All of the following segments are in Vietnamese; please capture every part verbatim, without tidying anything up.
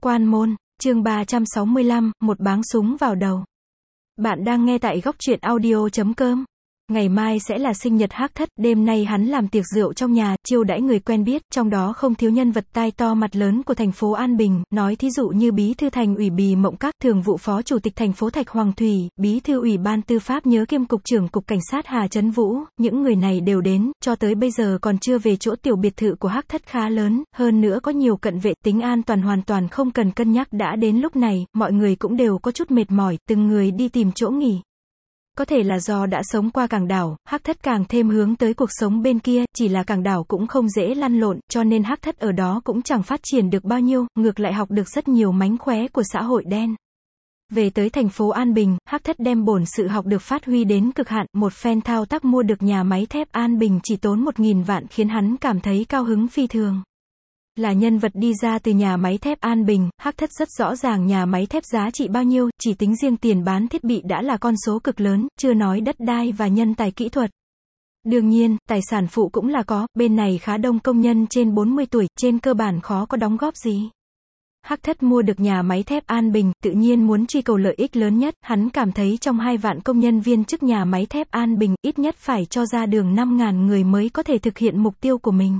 Quan môn, chương ba trăm sáu mươi lăm, một báng súng vào đầu. Bạn đang nghe tại góc truyện audio chấm com. Ngày mai sẽ là sinh nhật Hắc Thất, đêm nay hắn làm tiệc rượu trong nhà, chiêu đãi người quen biết, trong đó không thiếu nhân vật tai to mặt lớn của thành phố An Bình, nói thí dụ như bí thư thành ủy Bì Mộng Các, thường vụ phó chủ tịch thành phố Thạch Hoàng Thủy, bí thư ủy ban tư pháp nhớ kiêm cục trưởng cục cảnh sát Hà Trấn Vũ, những người này đều đến, cho tới bây giờ còn chưa về chỗ tiểu biệt thự của Hắc Thất khá lớn, hơn nữa có nhiều cận vệ, tính an toàn hoàn toàn không cần cân nhắc. Đã đến lúc này, mọi người cũng đều có chút mệt mỏi, từng người đi tìm chỗ nghỉ. Có thể là do đã sống qua Cảng Đảo, Hắc Thất càng thêm hướng tới cuộc sống bên kia, chỉ là Cảng Đảo cũng không dễ lăn lộn, cho nên Hắc Thất ở đó cũng chẳng phát triển được bao nhiêu, ngược lại học được rất nhiều mánh khóe của xã hội đen. Về tới thành phố An Bình, Hắc Thất đem bổn sự học được phát huy đến cực hạn, một phen thao tác mua được nhà máy thép An Bình chỉ tốn một nghìn vạn khiến hắn cảm thấy cao hứng phi thường. Là nhân vật đi ra từ nhà máy thép An Bình, Hắc Thất rất rõ ràng nhà máy thép giá trị bao nhiêu, chỉ tính riêng tiền bán thiết bị đã là con số cực lớn, chưa nói đất đai và nhân tài kỹ thuật. Đương nhiên, tài sản phụ cũng là có, bên này khá đông công nhân trên bốn mươi tuổi, trên cơ bản khó có đóng góp gì. Hắc Thất mua được nhà máy thép An Bình, tự nhiên muốn truy cầu lợi ích lớn nhất, hắn cảm thấy trong hai vạn công nhân viên chức nhà máy thép An Bình, ít nhất phải cho ra đường năm nghìn người mới có thể thực hiện mục tiêu của mình.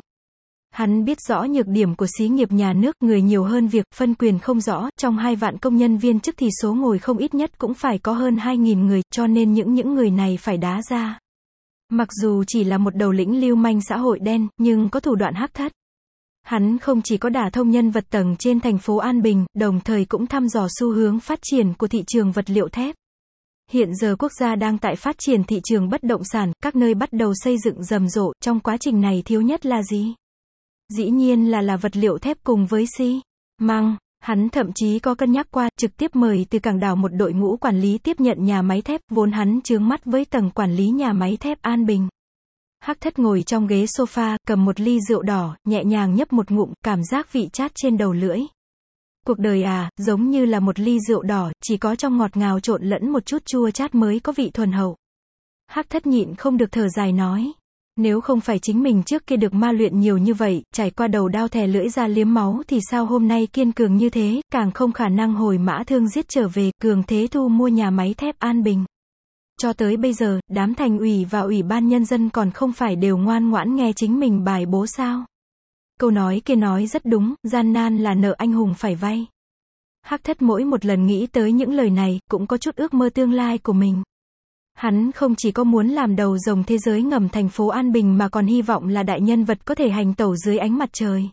Hắn biết rõ nhược điểm của xí nghiệp nhà nước, người nhiều hơn việc, phân quyền không rõ, trong hai vạn công nhân viên chức thì số ngồi không ít nhất cũng phải có hơn hai nghìn người, cho nên những những người này phải đá ra. Mặc dù chỉ là một đầu lĩnh lưu manh xã hội đen, nhưng có thủ đoạn Hắc Thất. Hắn không chỉ có đả thông nhân vật tầng trên thành phố An Bình, đồng thời cũng thăm dò xu hướng phát triển của thị trường vật liệu thép. Hiện giờ quốc gia đang tại phát triển thị trường bất động sản, các nơi bắt đầu xây dựng rầm rộ, trong quá trình này thiếu nhất là gì? Dĩ nhiên là là vật liệu thép cùng với xi măng. Hắn thậm chí có cân nhắc qua, trực tiếp mời từ Cảng Đảo một đội ngũ quản lý tiếp nhận nhà máy thép, vốn hắn chướng mắt với tầng quản lý nhà máy thép An Bình. Hắc Thất ngồi trong ghế sofa, cầm một ly rượu đỏ, nhẹ nhàng nhấp một ngụm, cảm giác vị chát trên đầu lưỡi. Cuộc đời à, giống như là một ly rượu đỏ, chỉ có trong ngọt ngào trộn lẫn một chút chua chát mới có vị thuần hậu. Hắc Thất nhịn không được thở dài nói. Nếu không phải chính mình trước kia được ma luyện nhiều như vậy, trải qua đầu đao thè lưỡi ra liếm máu thì sao hôm nay kiên cường như thế, càng không khả năng hồi mã thương giết trở về, cường thế thu mua nhà máy thép An Bình. Cho tới bây giờ, đám thành ủy và ủy ban nhân dân còn không phải đều ngoan ngoãn nghe chính mình bài bố sao? Câu nói kia nói rất đúng, gian nan là nợ anh hùng phải vay. Hắc Thất mỗi một lần nghĩ tới những lời này, cũng có chút ước mơ tương lai của mình. Hắn không chỉ có muốn làm đầu rồng thế giới ngầm thành phố An Bình mà còn hy vọng là đại nhân vật có thể hành tẩu dưới ánh mặt trời.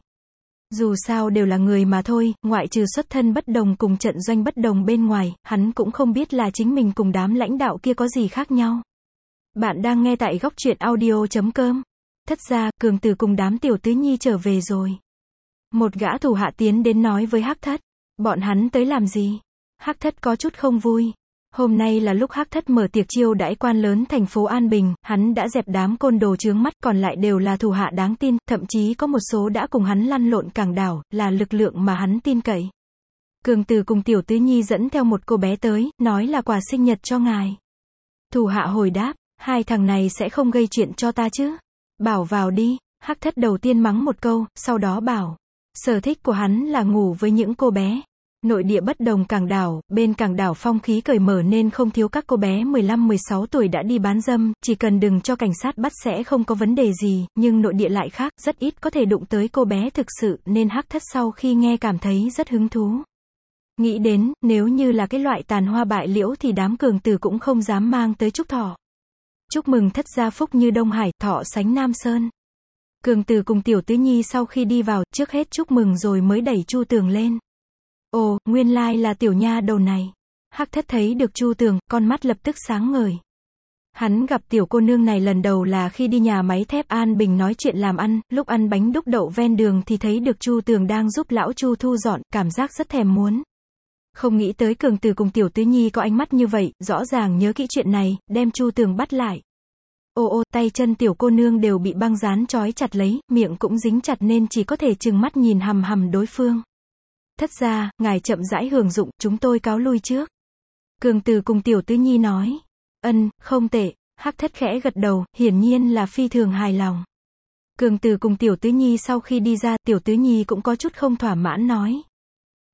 Dù sao đều là người mà thôi, ngoại trừ xuất thân bất đồng cùng trận doanh bất đồng bên ngoài, hắn cũng không biết là chính mình cùng đám lãnh đạo kia có gì khác nhau. Bạn đang nghe tại góc truyện audio chấm com. Thất ra, Cường Tử cùng đám tiểu tứ nhi trở về rồi. Một gã thủ hạ tiến đến nói với Hắc Thất. Bọn hắn tới làm gì? Hắc Thất có chút không vui. Hôm nay là lúc Hắc Thất mở tiệc chiêu đãi quan lớn thành phố An Bình, hắn đã dẹp đám côn đồ chướng mắt, còn lại đều là thủ hạ đáng tin, thậm chí có một số đã cùng hắn lăn lộn Cảng Đảo, là lực lượng mà hắn tin cậy. Cường Tử cùng tiểu tứ nhi dẫn theo một cô bé tới, nói là quà sinh nhật cho ngài. Thủ hạ hồi đáp, hai thằng này sẽ không gây chuyện cho ta chứ? Bảo vào đi. Hắc Thất đầu tiên mắng một câu, sau đó bảo, sở thích của hắn là ngủ với những cô bé. Nội địa bất đồng Cảng Đảo, bên Cảng Đảo phong khí cởi mở nên không thiếu các cô bé mười lăm mười sáu tuổi đã đi bán dâm, chỉ cần đừng cho cảnh sát bắt sẽ không có vấn đề gì, nhưng nội địa lại khác, rất ít có thể đụng tới cô bé thực sự, nên Hắc Thất sau khi nghe cảm thấy rất hứng thú. Nghĩ đến, nếu như là cái loại tàn hoa bại liễu thì đám Cường Tử cũng không dám mang tới chúc thọ. Chúc mừng thất gia phúc như Đông Hải, thọ sánh Nam Sơn. Cường Tử cùng tiểu tứ nhi sau khi đi vào, trước hết chúc mừng rồi mới đẩy Chu Tường lên. Ồ, nguyên lai là tiểu nha đầu này. Hắc Thất thấy được Chu Tường, con mắt lập tức sáng ngời. Hắn gặp tiểu cô nương này lần đầu là khi đi nhà máy thép An Bình nói chuyện làm ăn, lúc ăn bánh đúc đậu ven đường thì thấy được Chu Tường đang giúp lão Chu thu dọn, cảm giác rất thèm muốn. Không nghĩ tới Cường Tử cùng tiểu tứ nhi có ánh mắt như vậy, rõ ràng nhớ kỹ chuyện này, đem Chu Tường bắt lại. Ô ô, tay chân tiểu cô nương đều bị băng dán trói chặt lấy, miệng cũng dính chặt nên chỉ có thể trừng mắt nhìn hằm hằm đối phương. Thất gia, ngài chậm rãi hưởng dụng, chúng tôi cáo lui trước. Cường Tử cùng tiểu tứ nhi nói. Ân, không tệ. Hắc Thất khẽ gật đầu, hiển nhiên là phi thường hài lòng. Cường Tử cùng tiểu tứ nhi sau khi đi ra, tiểu tứ nhi cũng có chút không thỏa mãn nói.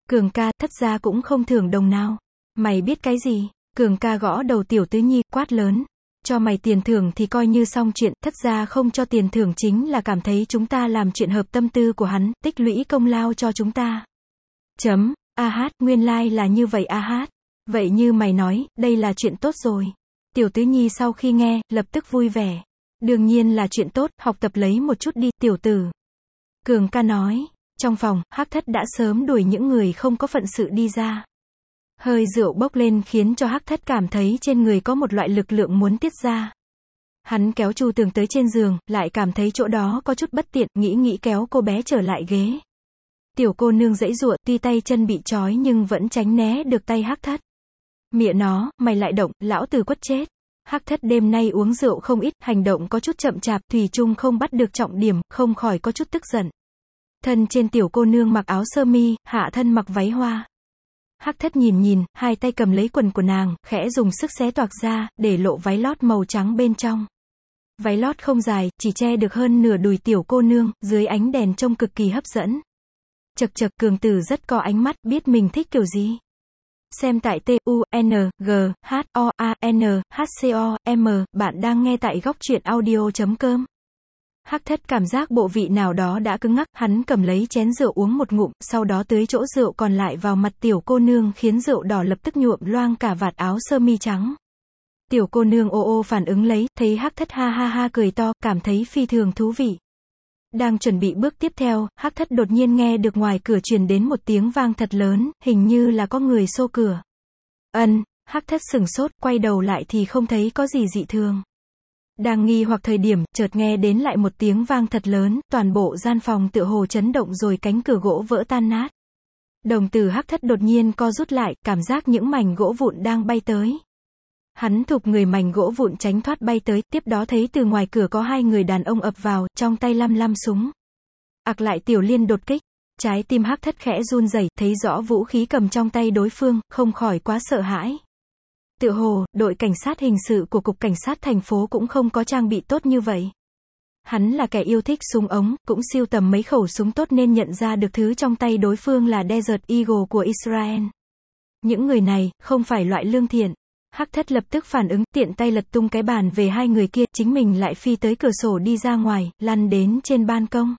Cường ca, thất gia cũng không thưởng đồng nào. Mày biết cái gì? Cường ca gõ đầu Tiểu Tứ Nhi, quát lớn. Cho mày tiền thưởng thì coi như xong chuyện, thất gia không cho tiền thưởng chính là cảm thấy chúng ta làm chuyện hợp tâm tư của hắn, tích lũy công lao cho chúng ta. Chấm, a hát, nguyên lai like là như vậy a hát. Vậy như mày nói, đây là chuyện tốt rồi. Tiểu Tứ Nhi sau khi nghe, lập tức vui vẻ. Đương nhiên là chuyện tốt, học tập lấy một chút đi, tiểu tử. Cường ca nói. Trong phòng, Hắc Thất đã sớm đuổi những người không có phận sự đi ra. Hơi rượu bốc lên khiến cho Hắc Thất cảm thấy trên người có một loại lực lượng muốn tiết ra. Hắn kéo Chu Tường tới trên giường, lại cảm thấy chỗ đó có chút bất tiện, nghĩ nghĩ kéo cô bé trở lại ghế. Tiểu cô nương giãy giụa, tuy tay chân bị trói nhưng vẫn tránh né được tay Hắc Thất. Mẹ nó, mày lại động, lão tử quất chết. Hắc Thất đêm nay uống rượu không ít, hành động có chút chậm chạp, thủy chung không bắt được trọng điểm, không khỏi có chút tức giận. Thân trên tiểu cô nương mặc áo sơ mi, hạ thân mặc váy hoa. Hắc Thất nhìn nhìn, hai tay cầm lấy quần của nàng, khẽ dùng sức xé toạc ra, để lộ váy lót màu trắng bên trong. Váy lót không dài, chỉ che được hơn nửa đùi tiểu cô nương, dưới ánh đèn trông cực kỳ hấp dẫn. Chật chật, Cường Tử rất có ánh mắt, biết mình thích kiểu gì. Xem tại T U N G H O A N H C O M, bạn đang nghe tại góc truyện audio chấm com. Hắc Thất cảm giác bộ vị nào đó đã cứng ngắc, hắn cầm lấy chén rượu uống một ngụm, sau đó tưới chỗ rượu còn lại vào mặt tiểu cô nương khiến rượu đỏ lập tức nhuộm loang cả vạt áo sơ mi trắng. Tiểu cô nương ô ô phản ứng lấy, thấy Hắc Thất ha ha ha cười to, cảm thấy phi thường thú vị. Đang chuẩn bị bước tiếp theo, Hắc Thất đột nhiên nghe được ngoài cửa truyền đến một tiếng vang thật lớn, hình như là có người xô cửa. Ân, Hắc Thất sửng sốt, quay đầu lại thì không thấy có gì dị thường. Đang nghi hoặc thời điểm, chợt nghe đến lại một tiếng vang thật lớn, toàn bộ gian phòng tựa hồ chấn động rồi cánh cửa gỗ vỡ tan nát. Đồng tử Hắc Thất đột nhiên co rút lại, cảm giác những mảnh gỗ vụn đang bay tới. Hắn thụp người mảnh gỗ vụn tránh thoát bay tới, tiếp đó thấy từ ngoài cửa có hai người đàn ông ập vào, trong tay lăm lăm súng. Ặc lại Tiểu Liên đột kích. Trái tim Hắc Thất khẽ run rẩy, thấy rõ vũ khí cầm trong tay đối phương, không khỏi quá sợ hãi. Tựa hồ, đội cảnh sát hình sự của Cục Cảnh sát thành phố cũng không có trang bị tốt như vậy. Hắn là kẻ yêu thích súng ống, cũng sưu tầm mấy khẩu súng tốt nên nhận ra được thứ trong tay đối phương là Desert Eagle của Israel. Những người này, không phải loại lương thiện. Hắc Thất lập tức phản ứng, tiện tay lật tung cái bàn về hai người kia, chính mình lại phi tới cửa sổ đi ra ngoài, lăn đến trên ban công.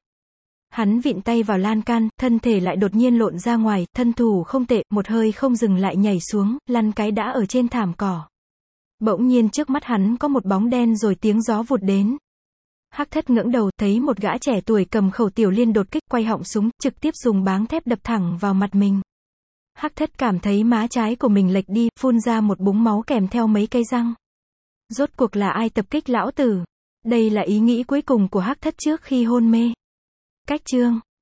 Hắn vịn tay vào lan can, thân thể lại đột nhiên lộn ra ngoài, thân thủ không tệ, một hơi không dừng lại nhảy xuống, lăn cái đã ở trên thảm cỏ. Bỗng nhiên trước mắt hắn có một bóng đen rồi tiếng gió vụt đến. Hắc Thất ngẩng đầu, thấy một gã trẻ tuổi cầm khẩu Tiểu Liên đột kích, quay họng súng, trực tiếp dùng báng thép đập thẳng vào mặt mình. Hắc Thất cảm thấy má trái của mình lệch đi, phun ra một búng máu kèm theo mấy cây răng. Rốt cuộc là ai tập kích lão tử? Đây là ý nghĩ cuối cùng của Hắc Thất trước khi hôn mê. Cách chương